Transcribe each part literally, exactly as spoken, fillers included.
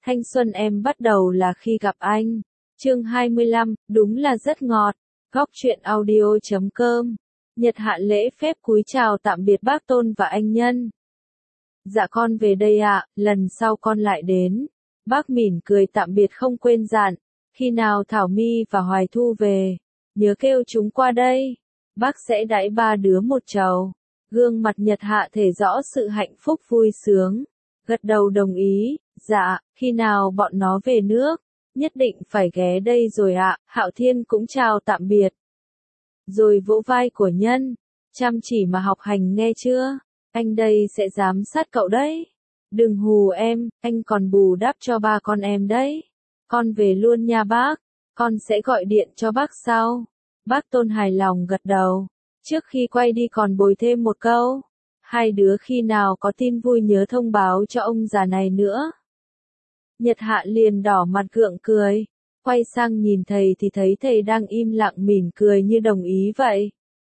Thanh xuân em bắt đầu là khi gặp anh. Chương hai mươi lăm, đúng là rất ngọt. Góc truyện audio chấm com. Nhật Hạ lễ phép cúi chào tạm biệt bác Tôn và anh Nhân. Dạ con về đây ạ, lần sau con lại đến. Bác mỉm cười tạm biệt không quên dặn, khi nào Thảo My và Hoài Thu về, nhớ kêu chúng qua đây. Bác sẽ đãi ba đứa một chầu. Gương mặt Nhật Hạ thể rõ sự hạnh phúc vui sướng. Gật đầu đồng ý, dạ, khi nào bọn nó về nước, nhất định phải ghé đây rồi ạ. Hạo Thiên cũng chào tạm biệt. Rồi vỗ vai của Nhân, chăm chỉ mà học hành nghe chưa, anh đây sẽ giám sát cậu đấy. Đừng hù em, anh còn bù đắp cho ba con em đấy. Con về luôn nha bác, con sẽ gọi điện cho bác sau. Bác Tôn hài lòng gật đầu, trước khi quay đi còn bồi thêm một câu. Hai đứa khi nào có tin vui nhớ thông báo cho ông già này nữa. Nhật Hạ liền đỏ mặt gượng cười, quay sang nhìn thầy thì thấy thầy đang im lặng mỉm cười như đồng ý vậy.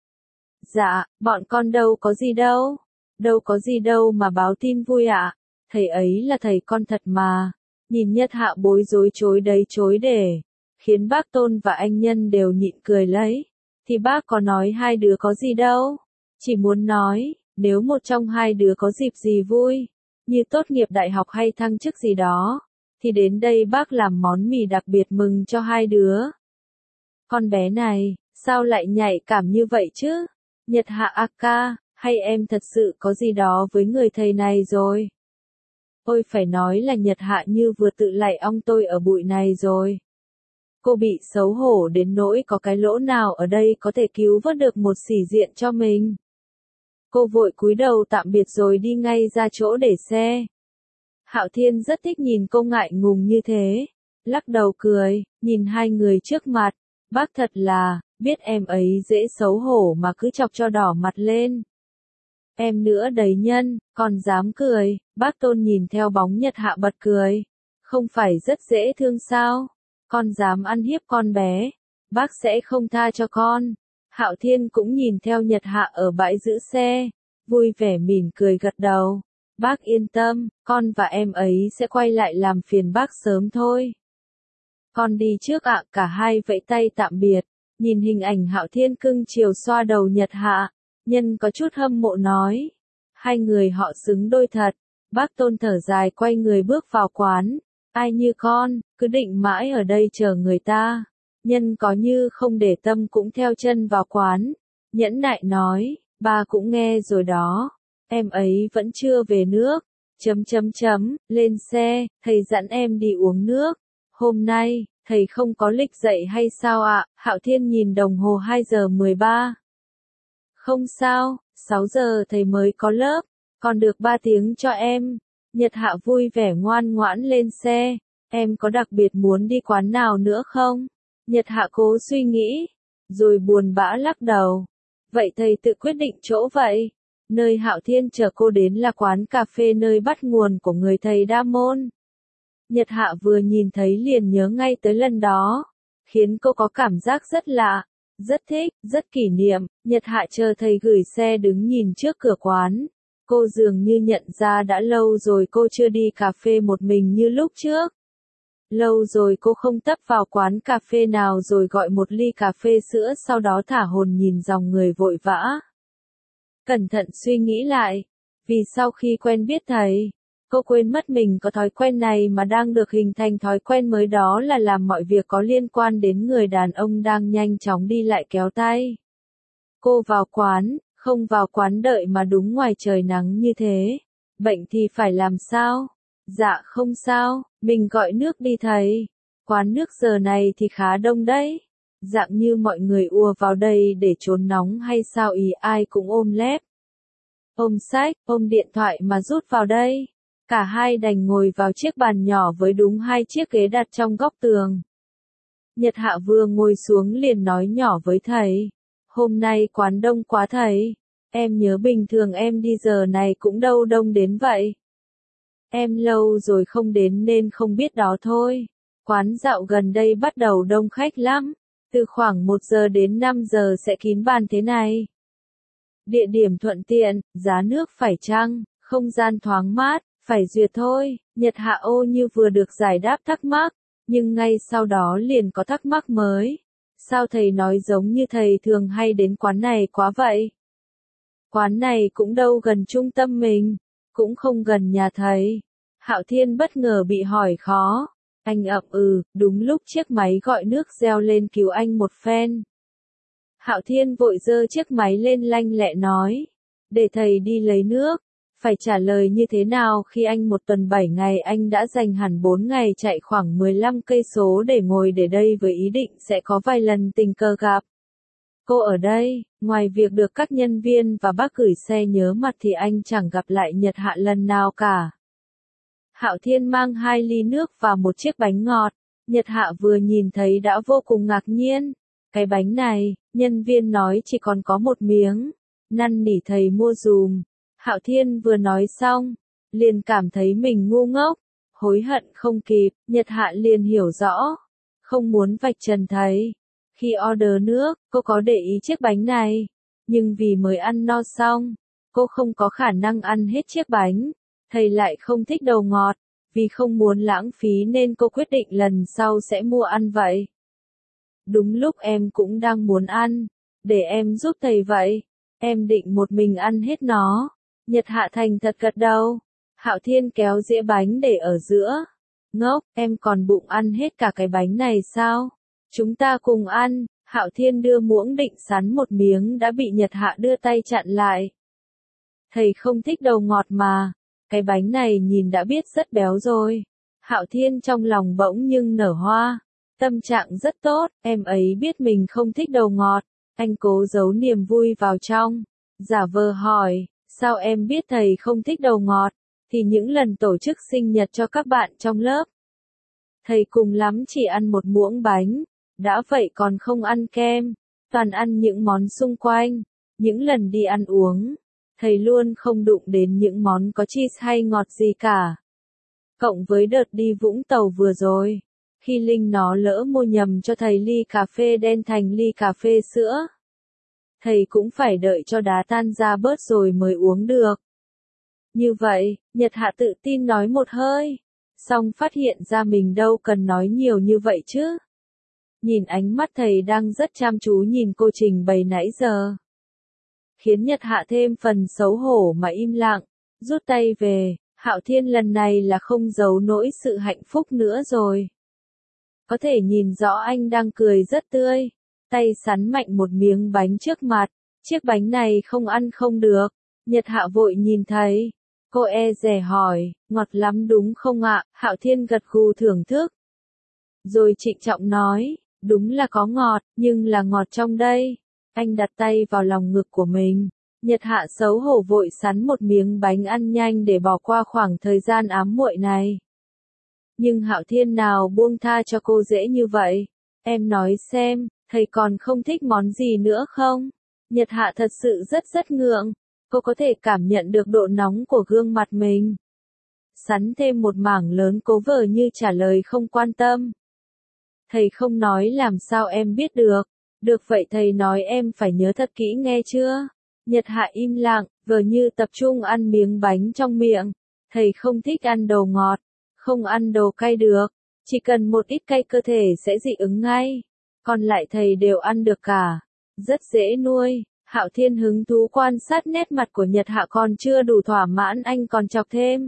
Dạ, bọn con đâu có gì đâu, đâu có gì đâu mà báo tin vui ạ, à. Thầy ấy là thầy con thật mà. Nhìn Nhật Hạ bối rối chối đấy chối để, khiến bác Tôn và anh Nhân đều nhịn cười lấy. Thì bác có nói hai đứa có gì đâu, chỉ muốn nói, nếu một trong hai đứa có dịp gì vui, như tốt nghiệp đại học hay thăng chức gì đó, thì đến đây bác làm món mì đặc biệt mừng cho hai đứa. Con bé này, sao lại nhạy cảm như vậy chứ? Nhật Hạ a ca, hay em thật sự có gì đó với người thầy này rồi? Ôi phải nói là Nhật Hạ như vừa tự lạy ong tôi ở bụi này rồi. Cô bị xấu hổ đến nỗi có cái lỗ nào ở đây có thể cứu vớt được một sĩ diện cho mình. Cô vội cúi đầu tạm biệt rồi đi ngay ra chỗ để xe. Hạo Thiên rất thích nhìn cô ngại ngùng như thế, lắc đầu cười, nhìn hai người trước mặt, bác thật là, biết em ấy dễ xấu hổ mà cứ chọc cho đỏ mặt lên. Em nữa đấy Nhân, còn dám cười, bác Tôn nhìn theo bóng Nhật Hạ bật cười, không phải rất dễ thương sao, con dám ăn hiếp con bé, bác sẽ không tha cho con. Hạo Thiên cũng nhìn theo Nhật Hạ ở bãi giữ xe, vui vẻ mỉm cười gật đầu. Bác yên tâm, con và em ấy sẽ quay lại làm phiền bác sớm thôi. Con đi trước ạ, cả hai vẫy tay tạm biệt. Nhìn hình ảnh Hạo Thiên cưng chiều xoa đầu Nhật Hạ, Nhân có chút hâm mộ nói. Hai người họ xứng đôi thật. Bác Tôn thở dài quay người bước vào quán. Ai như con, cứ định mãi ở đây chờ người ta. Nhân có như không để tâm cũng theo chân vào quán. Nhẫn nại nói, ba cũng nghe rồi đó. Em ấy vẫn chưa về nước. Chấm chấm chấm, lên xe, thầy dẫn em đi uống nước. Hôm nay, thầy không có lịch dạy hay sao ạ? Hạo Thiên nhìn đồng hồ hai giờ mười ba. Không sao, sáu giờ thầy mới có lớp, còn được ba tiếng cho em. Nhật Hạ vui vẻ ngoan ngoãn lên xe. Em có đặc biệt muốn đi quán nào nữa không? Nhật Hạ cố suy nghĩ, rồi buồn bã lắc đầu. Vậy thầy tự quyết định chỗ vậy. Nơi Hạo Thiên chờ cô đến là quán cà phê nơi bắt nguồn của người thầy Đa Môn. Nhật Hạ vừa nhìn thấy liền nhớ ngay tới lần đó, khiến cô có cảm giác rất lạ, rất thích, rất kỷ niệm. Nhật Hạ chờ thầy gửi xe đứng nhìn trước cửa quán. Cô dường như nhận ra đã lâu rồi cô chưa đi cà phê một mình như lúc trước. Lâu rồi cô không tấp vào quán cà phê nào rồi gọi một ly cà phê sữa sau đó thả hồn nhìn dòng người vội vã. Cẩn thận suy nghĩ lại, vì sau khi quen biết thầy, cô quên mất mình có thói quen này mà đang được hình thành thói quen mới, đó là làm mọi việc có liên quan đến người đàn ông đang nhanh chóng đi lại kéo tay. Cô vào quán, không vào quán đợi mà đúng ngoài trời nắng như thế. Bệnh thì phải làm sao? Dạ không sao, mình gọi nước đi thầy. Quán nước giờ này thì khá đông đấy. Dạng như mọi người ùa vào đây để trốn nóng hay sao ý, ai cũng ôm lép, ôm sách, ôm điện thoại mà rút vào đây. Cả hai đành ngồi vào chiếc bàn nhỏ với đúng hai chiếc ghế đặt trong góc tường. Nhật Hạ vừa ngồi xuống liền nói nhỏ với thầy. Hôm nay quán đông quá thầy. Em nhớ bình thường em đi giờ này cũng đâu đông đến vậy. Em lâu rồi không đến nên không biết đó thôi. Quán dạo gần đây bắt đầu đông khách lắm. Từ khoảng một giờ đến năm giờ sẽ kín bàn thế này. Địa điểm thuận tiện, giá nước phải chăng, không gian thoáng mát, Phải duyệt thôi, Nhật Hạ ô như vừa được giải đáp thắc mắc, nhưng ngay sau đó liền có thắc mắc mới. Sao thầy nói giống như thầy thường hay đến quán này quá vậy? Quán này cũng đâu gần trung tâm mình, cũng không gần nhà thầy. Hạo Thiên bất ngờ bị hỏi khó. Anh ậm ừ, đúng lúc chiếc máy gọi nước reo lên cứu anh một phen. Hạo Thiên vội giơ chiếc máy lên lanh lẹ nói. Để thầy đi lấy nước. Phải trả lời như thế nào khi anh một tuần bảy ngày anh đã dành hẳn bốn ngày chạy khoảng mười lăm cây số để ngồi để đây với ý định sẽ có vài lần tình cờ gặp. Cô ở đây, ngoài việc được các nhân viên và bác gửi xe nhớ mặt thì anh chẳng gặp lại Nhật Hạ lần nào cả. Hạo Thiên mang hai ly nước và một chiếc bánh ngọt. Nhật Hạ vừa nhìn thấy đã vô cùng ngạc nhiên. Cái bánh này, nhân viên nói chỉ còn có một miếng. Năn nỉ thầy mua dùm. Hạo Thiên vừa nói xong, liền cảm thấy mình ngu ngốc, hối hận không kịp. Nhật Hạ liền hiểu rõ, không muốn vạch trần thầy. Khi order nước, cô có để ý chiếc bánh này, nhưng vì mới ăn no xong, cô không có khả năng ăn hết chiếc bánh. Thầy lại không thích đồ ngọt, vì không muốn lãng phí nên cô quyết định lần sau sẽ mua ăn vậy. Đúng lúc em cũng đang muốn ăn, để em giúp thầy vậy. Em định một mình ăn hết nó. Nhật Hạ thành thật gật đầu. Hạo Thiên kéo dĩa bánh để ở giữa. Ngốc, em còn bụng ăn hết cả cái bánh này sao? Chúng ta cùng ăn. Hạo Thiên đưa muỗng định sắn một miếng đã bị Nhật Hạ đưa tay chặn lại. Thầy không thích đồ ngọt mà. Cái bánh này nhìn đã biết rất béo rồi. Hạo Thiên trong lòng bỗng nhưng nở hoa. Tâm trạng rất tốt, em ấy biết mình không thích đồ ngọt. Anh cố giấu niềm vui vào trong. Giả vờ hỏi, sao em biết thầy không thích đồ ngọt? Thì những lần tổ chức sinh nhật cho các bạn trong lớp, thầy cùng lắm chỉ ăn một muỗng bánh. Đã vậy còn không ăn kem. Toàn ăn những món xung quanh. Những lần đi ăn uống, thầy luôn không đụng đến những món có cheese hay ngọt gì cả. Cộng với đợt đi Vũng Tàu vừa rồi, khi Linh nó lỡ mua nhầm cho thầy ly cà phê đen thành ly cà phê sữa. Thầy cũng phải đợi cho đá tan ra bớt rồi mới uống được. Như vậy, Nhật Hạ tự tin nói một hơi. Xong phát hiện ra mình đâu cần nói nhiều như vậy chứ. Nhìn ánh mắt thầy đang rất chăm chú nhìn cô trình bày nãy giờ, khiến Nhật Hạ thêm phần xấu hổ mà im lặng, rút tay về. Hạo Thiên lần này là không giấu nỗi sự hạnh phúc nữa rồi. Có thể nhìn rõ anh đang cười rất tươi. Tay sắn mạnh một miếng bánh trước mặt. Chiếc bánh này không ăn không được. Nhật Hạ vội nhìn thấy. Cô e dè hỏi, ngọt lắm đúng không ạ? Hạo Thiên gật gù thưởng thức. Rồi trịnh trọng nói, đúng là có ngọt, nhưng là ngọt trong đây. Anh đặt tay vào lòng ngực của mình. Nhật Hạ xấu hổ vội sắn một miếng bánh ăn nhanh để bỏ qua khoảng thời gian ám muội này. Nhưng Hạo Thiên nào buông tha cho cô dễ như vậy. Em nói xem, thầy còn không thích món gì nữa không? Nhật Hạ thật sự rất rất ngượng. Cô có thể cảm nhận được độ nóng của gương mặt mình. Sắn thêm một mảng lớn cố vờ như trả lời không quan tâm. Thầy không nói làm sao em biết được. Được vậy thầy nói em phải nhớ thật kỹ nghe chưa? Nhật Hạ im lặng, vờ như tập trung ăn miếng bánh trong miệng. Thầy không thích ăn đồ ngọt, không ăn đồ cay được. Chỉ cần một ít cay cơ thể sẽ dị ứng ngay. Còn lại thầy đều ăn được cả. Rất dễ nuôi. Hạo Thiên hứng thú quan sát nét mặt của Nhật Hạ còn chưa đủ thỏa mãn anh còn chọc thêm.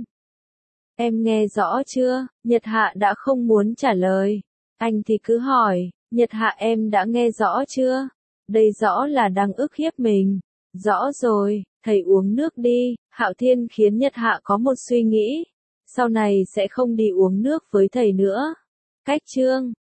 Em nghe rõ chưa? Nhật Hạ đã không muốn trả lời. Anh thì cứ hỏi, Nhật Hạ em đã nghe rõ chưa? Đây rõ là đang ức hiếp mình. Rõ rồi, thầy uống nước đi. Hạo Thiên khiến Nhật Hạ có một suy nghĩ. Sau này sẽ không đi uống nước với thầy nữa. Cách chương